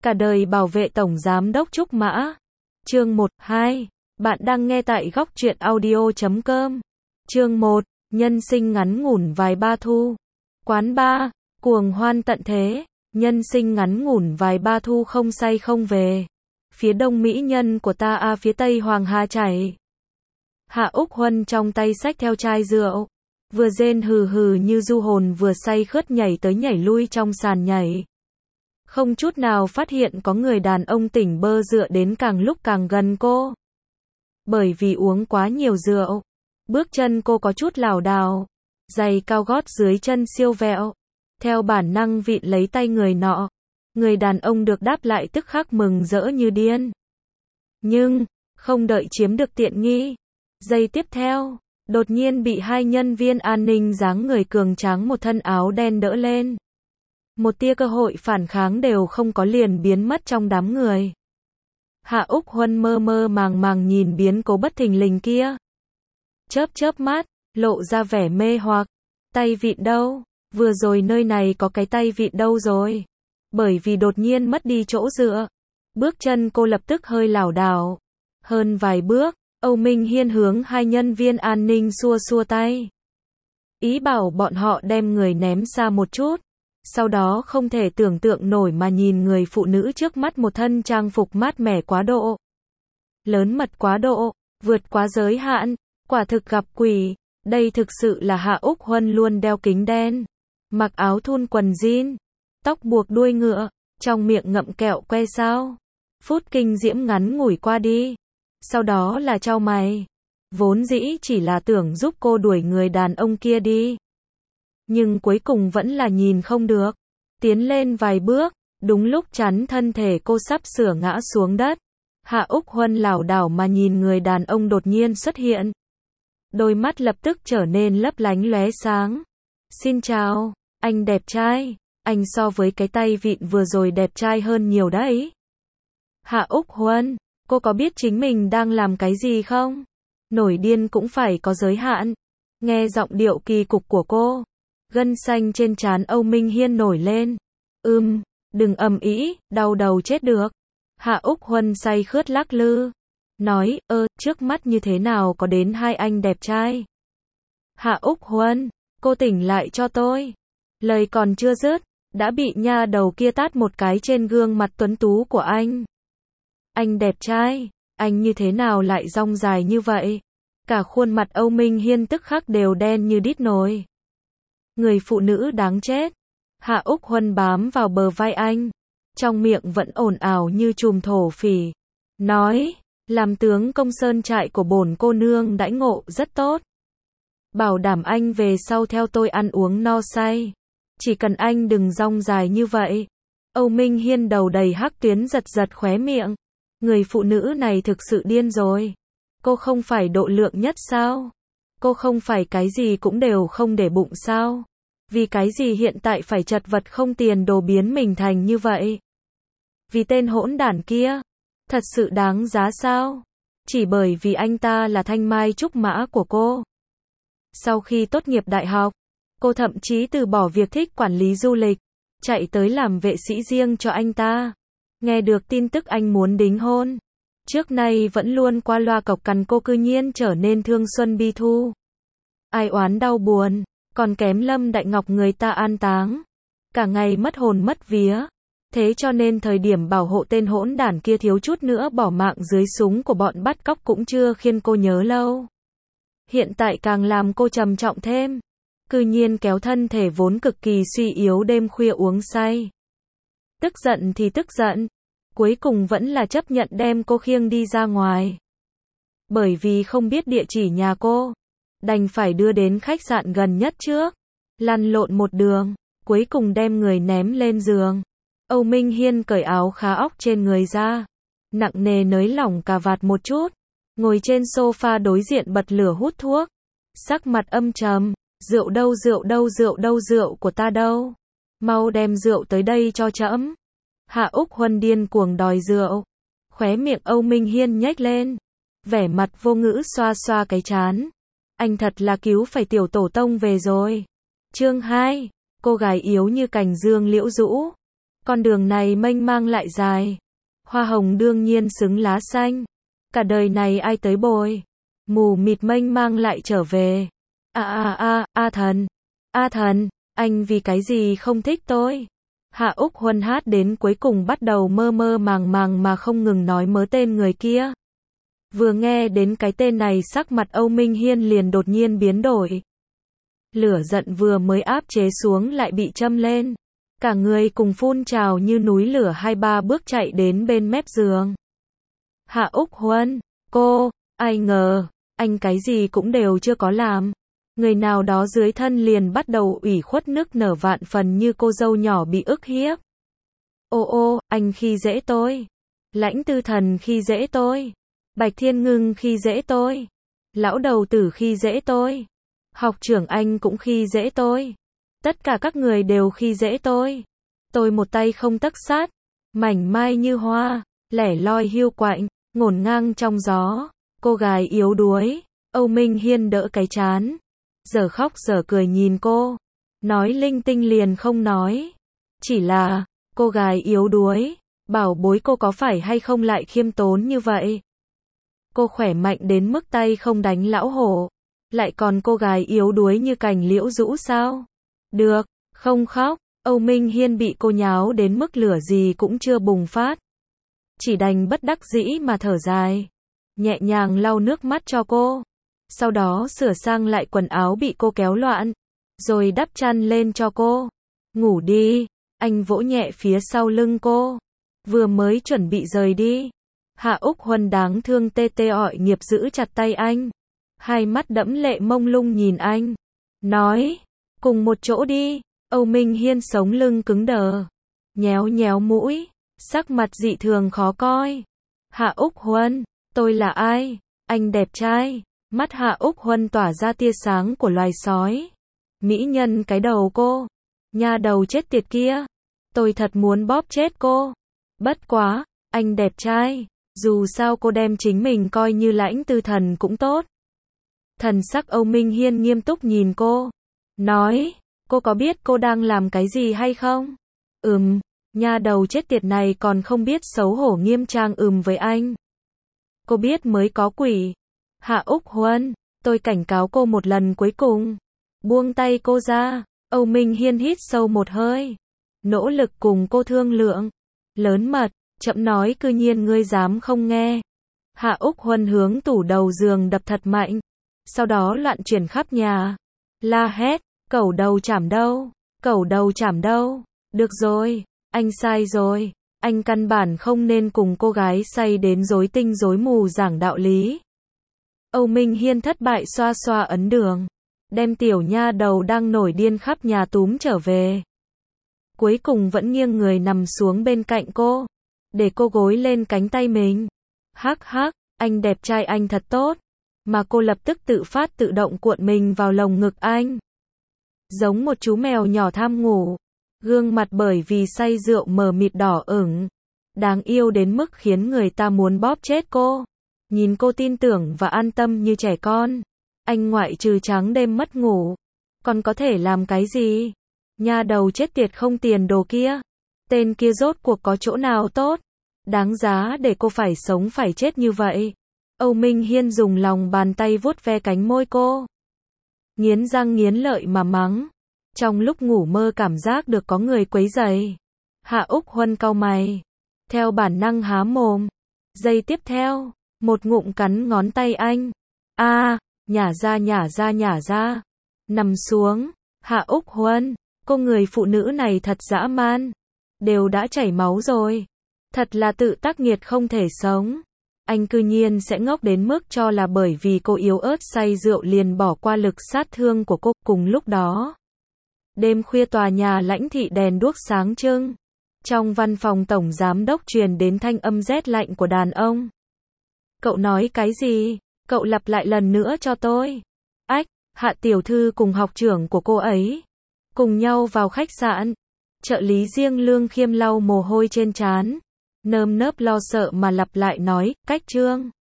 Cả đời bảo vệ Tổng Giám đốc Trúc Mã. Chương 1, 2. Bạn đang nghe tại góc truyện audio.com. Chương 1. Nhân sinh ngắn ngủn vài ba thu. Quán ba, cuồng hoan tận thế. Nhân sinh ngắn ngủn vài ba thu không say không về. Phía đông mỹ nhân của ta phía tây Hoàng Hà chảy. Hạ Úc Huân trong tay xách theo chai rượu. Vừa rên hừ hừ như du hồn vừa say khướt nhảy tới nhảy lui trong sàn nhảy. Không chút nào phát hiện có người đàn ông tỉnh bơ dựa đến càng lúc càng gần cô. Bởi vì uống quá nhiều rượu, bước chân cô có chút lảo đảo, giày cao gót dưới chân siêu vẹo. Theo bản năng vịn lấy tay người nọ. Người đàn ông được đáp lại tức khắc mừng rỡ như điên. Nhưng, không đợi chiếm được tiện nghi. Giây tiếp theo, đột nhiên bị hai nhân viên an ninh dáng người cường tráng một thân áo đen đỡ lên. Một tia cơ hội phản kháng đều không có liền biến mất trong đám người. Hạ Úc Huân mơ mơ màng màng nhìn biến cố bất thình lình kia. Chớp chớp mắt, lộ ra vẻ mê hoặc. Tay vịn đâu? Vừa rồi nơi này có cái tay vịn đâu rồi? Bởi vì đột nhiên mất đi chỗ dựa. Bước chân cô lập tức hơi lảo đảo. Hơn vài bước, Âu Minh Hiên hướng hai nhân viên an ninh xua xua tay. Ý bảo bọn họ đem người ném xa một chút. Sau đó không thể tưởng tượng nổi mà nhìn người phụ nữ trước mắt một thân trang phục mát mẻ quá độ. Lớn mật quá độ, vượt quá giới hạn, quả thực gặp quỷ. Đây thực sự là Hạ Úc Huân luôn đeo kính đen, mặc áo thun quần jean, tóc buộc đuôi ngựa, trong miệng ngậm kẹo que sao. Phút kinh diễm ngắn ngủi qua đi. Sau đó là chau mày. Vốn dĩ chỉ là tưởng giúp cô đuổi người đàn ông kia đi. Nhưng cuối cùng vẫn là nhìn không được. Tiến lên vài bước, đúng lúc chắn thân thể cô sắp sửa ngã xuống đất. Hạ Úc Huân lảo đảo mà nhìn người đàn ông đột nhiên xuất hiện. Đôi mắt lập tức trở nên lấp lánh lóe sáng. Xin chào, anh đẹp trai. Anh so với cái tay vịn vừa rồi đẹp trai hơn nhiều đấy. Hạ Úc Huân, cô có biết chính mình đang làm cái gì không? Nổi điên cũng phải có giới hạn. Nghe giọng điệu kỳ cục của cô, gân xanh trên trán Âu Minh Hiên nổi lên. Đừng ầm ĩ, đau đầu chết được. Hạ Úc Huân say khướt lắc lư. Nói, trước mắt như thế nào có đến hai anh đẹp trai. Hạ Úc Huân, cô tỉnh lại cho tôi. Lời còn chưa dứt, đã bị nha đầu kia tát một cái trên gương mặt tuấn tú của anh. Anh đẹp trai, anh như thế nào lại dong dài như vậy? Cả khuôn mặt Âu Minh Hiên tức khắc đều đen như đít nồi. Người phụ nữ đáng chết. Hạ Úc Huân bám vào bờ vai anh, trong miệng vẫn ồn ào như trùm thổ phỉ. Nói, làm tướng công sơn trại của bổn cô nương đãi ngộ rất tốt. Bảo đảm anh về sau theo tôi ăn uống no say. Chỉ cần anh đừng dong dài như vậy. Âu Minh Hiên đầu đầy hắc tuyến giật giật khóe miệng. Người phụ nữ này thực sự điên rồi. Cô không phải độ lượng nhất sao? Cô không phải cái gì cũng đều không để bụng sao? Vì cái gì hiện tại phải chật vật không tiền đồ biến mình thành như vậy? Vì tên hỗn đản kia? Thật sự đáng giá sao? Chỉ bởi vì anh ta là thanh mai trúc mã của cô. Sau khi tốt nghiệp đại học, cô thậm chí từ bỏ việc thích quản lý du lịch, chạy tới làm vệ sĩ riêng cho anh ta. Nghe được tin tức anh muốn đính hôn, trước nay vẫn luôn qua loa cộc cằn cô cư nhiên trở nên thương xuân bi thu. Ai oán đau buồn, còn kém Lâm Đại Ngọc người ta an táng. Cả ngày mất hồn mất vía. Thế cho nên thời điểm bảo hộ tên hỗn đản kia thiếu chút nữa bỏ mạng dưới súng của bọn bắt cóc cũng chưa khiến cô nhớ lâu. Hiện tại càng làm cô trầm trọng thêm. Cư nhiên kéo thân thể vốn cực kỳ suy yếu đêm khuya uống say. Tức giận thì tức giận. Cuối cùng vẫn là chấp nhận đem cô khiêng đi ra ngoài. Bởi vì không biết địa chỉ nhà cô, đành phải đưa đến khách sạn gần nhất trước. Lăn lộn một đường, cuối cùng đem người ném lên giường. Âu Minh Hiên cởi áo khá óc trên người ra, nặng nề nới lỏng cà vạt một chút, ngồi trên sofa đối diện bật lửa hút thuốc. Sắc mặt âm trầm, rượu đâu rượu đâu rượu đâu rượu của ta đâu. Mau đem rượu tới đây cho trẫm. Hạ Úc Huân điên cuồng đòi rượu. Khóe miệng Âu Minh Hiên nhếch lên, vẻ mặt vô ngữ xoa xoa cái trán. Anh thật là cứu phải tiểu tổ tông về rồi. Chương 2, cô gái yếu như cành dương liễu rũ. Con đường này mênh mang lại dài. Hoa hồng đương nhiên xứng lá xanh. Cả đời này ai tới bồi. Mù mịt mênh mang lại trở về. A thần, anh vì cái gì không thích tôi? Hạ Úc Huân hát đến cuối cùng bắt đầu mơ mơ màng màng mà không ngừng nói mớ tên người kia. Vừa nghe đến cái tên này sắc mặt Âu Minh Hiên liền đột nhiên biến đổi. Lửa giận vừa mới áp chế xuống lại bị châm lên. Cả người cùng phun trào như núi lửa 2-3 bước chạy đến bên mép giường. Hạ Úc Huân, ai ngờ, anh cái gì cũng đều chưa có làm. Người nào đó dưới thân liền bắt đầu ủy khuất nức nở vạn phần như cô dâu nhỏ bị ức hiếp. Anh khi dễ tôi. Lãnh Tư Thần khi dễ tôi. Bạch Thiên Ngưng khi dễ tôi. Lão đầu tử khi dễ tôi. Học trưởng anh cũng khi dễ tôi. Tất cả các người đều khi dễ tôi. Tôi một tay không tấc sắt, mảnh mai như hoa, lẻ loi hiu quạnh, ngổn ngang trong gió. Cô gái yếu đuối. Âu Minh Hiên đỡ cái trán, giờ khóc giờ cười nhìn cô, nói linh tinh liền không nói. Chỉ là, cô gái yếu đuối, bảo bối cô có phải hay không lại khiêm tốn như vậy? Cô khỏe mạnh đến mức tay không đánh lão hổ, lại còn cô gái yếu đuối như cành liễu rũ sao? Được, không khóc. Âu Minh Hiên bị cô nháo đến mức lửa gì cũng chưa bùng phát. Chỉ đành bất đắc dĩ mà thở dài, nhẹ nhàng lau nước mắt cho cô. Sau đó sửa sang lại quần áo bị cô kéo loạn, rồi đắp chăn lên cho cô. Ngủ đi, anh vỗ nhẹ phía sau lưng cô. Vừa mới chuẩn bị rời đi, Hạ Úc Huân đáng thương tê tê ọi nghiệp giữ chặt tay anh. Hai mắt đẫm lệ mông lung nhìn anh. Nói, cùng một chỗ đi. Âu Minh Hiên sống lưng cứng đờ, nhéo nhéo mũi, sắc mặt dị thường khó coi. Hạ Úc Huân, tôi là ai? Anh đẹp trai. Mắt Hạ Úc Huân tỏa ra tia sáng của loài sói. Mỹ nhân cái đầu cô. Nha đầu chết tiệt kia. Tôi thật muốn bóp chết cô. Bất quá, anh đẹp trai. Dù sao cô đem chính mình coi như Lãnh Tư Thần cũng tốt. Thần sắc Âu Minh Hiên nghiêm túc nhìn cô. Nói, cô có biết cô đang làm cái gì hay không? Nha đầu chết tiệt này còn không biết xấu hổ nghiêm trang với anh. Cô biết mới có quỷ. Hạ Úc Huân, tôi cảnh cáo cô một lần cuối cùng. Buông tay cô ra. Âu Minh Hiên hít sâu một hơi, nỗ lực cùng cô thương lượng. Lớn mật, chậm nói cư nhiên ngươi dám không nghe. Hạ Úc Huân hướng tủ đầu giường đập thật mạnh, sau đó loạn chuyển khắp nhà, la hét, cẩu đầu chảm đâu, cẩu đầu chảm đâu. Được rồi, anh sai rồi, anh căn bản không nên cùng cô gái say đến rối tinh rối mù giảng đạo lý. Âu Minh Hiên thất bại xoa xoa ấn đường, đem tiểu nha đầu đang nổi điên khắp nhà túm trở về. Cuối cùng vẫn nghiêng người nằm xuống bên cạnh cô, để cô gối lên cánh tay mình. Hắc hắc, anh đẹp trai anh thật tốt. Mà cô lập tức tự phát tự động cuộn mình vào lồng ngực anh. Giống một chú mèo nhỏ tham ngủ. Gương mặt bởi vì say rượu mờ mịt đỏ ửng. Đáng yêu đến mức khiến người ta muốn bóp chết cô. Nhìn cô tin tưởng và an tâm như trẻ con. Anh ngoại trừ trắng đêm mất ngủ, còn có thể làm cái gì? Nha đầu chết tiệt không tiền đồ kia. Tên kia rốt cuộc có chỗ nào tốt? Đáng giá để cô phải sống phải chết như vậy. Âu Minh Hiên dùng lòng bàn tay vuốt ve cánh môi cô. Nghiến răng nghiến lợi mà mắng. Trong lúc ngủ mơ cảm giác được có người quấy rầy. Hạ Úc Huân cau mày, theo bản năng há mồm. Giây tiếp theo, một ngụm cắn ngón tay anh. Nhả ra. Nằm xuống. Hạ Úc Huân, cô người phụ nữ này thật dã man. Đều đã chảy máu rồi. Thật là tự tác nghiệt không thể sống. Anh cư nhiên sẽ ngốc đến mức cho là bởi vì cô yếu ớt say rượu liền bỏ qua lực sát thương của cô. Cùng lúc đó, đêm khuya tòa nhà Lãnh thị đèn đuốc sáng trưng. Trong văn phòng tổng giám đốc truyền đến thanh âm rét lạnh của đàn ông. Cậu nói cái gì? Cậu lặp lại lần nữa cho tôi. Hạ tiểu thư cùng học trưởng của cô ấy cùng nhau vào khách sạn. Trợ lý riêng Lương Khiêm lau mồ hôi trên trán, nơm nớp lo sợ mà lặp lại nói, cách trương.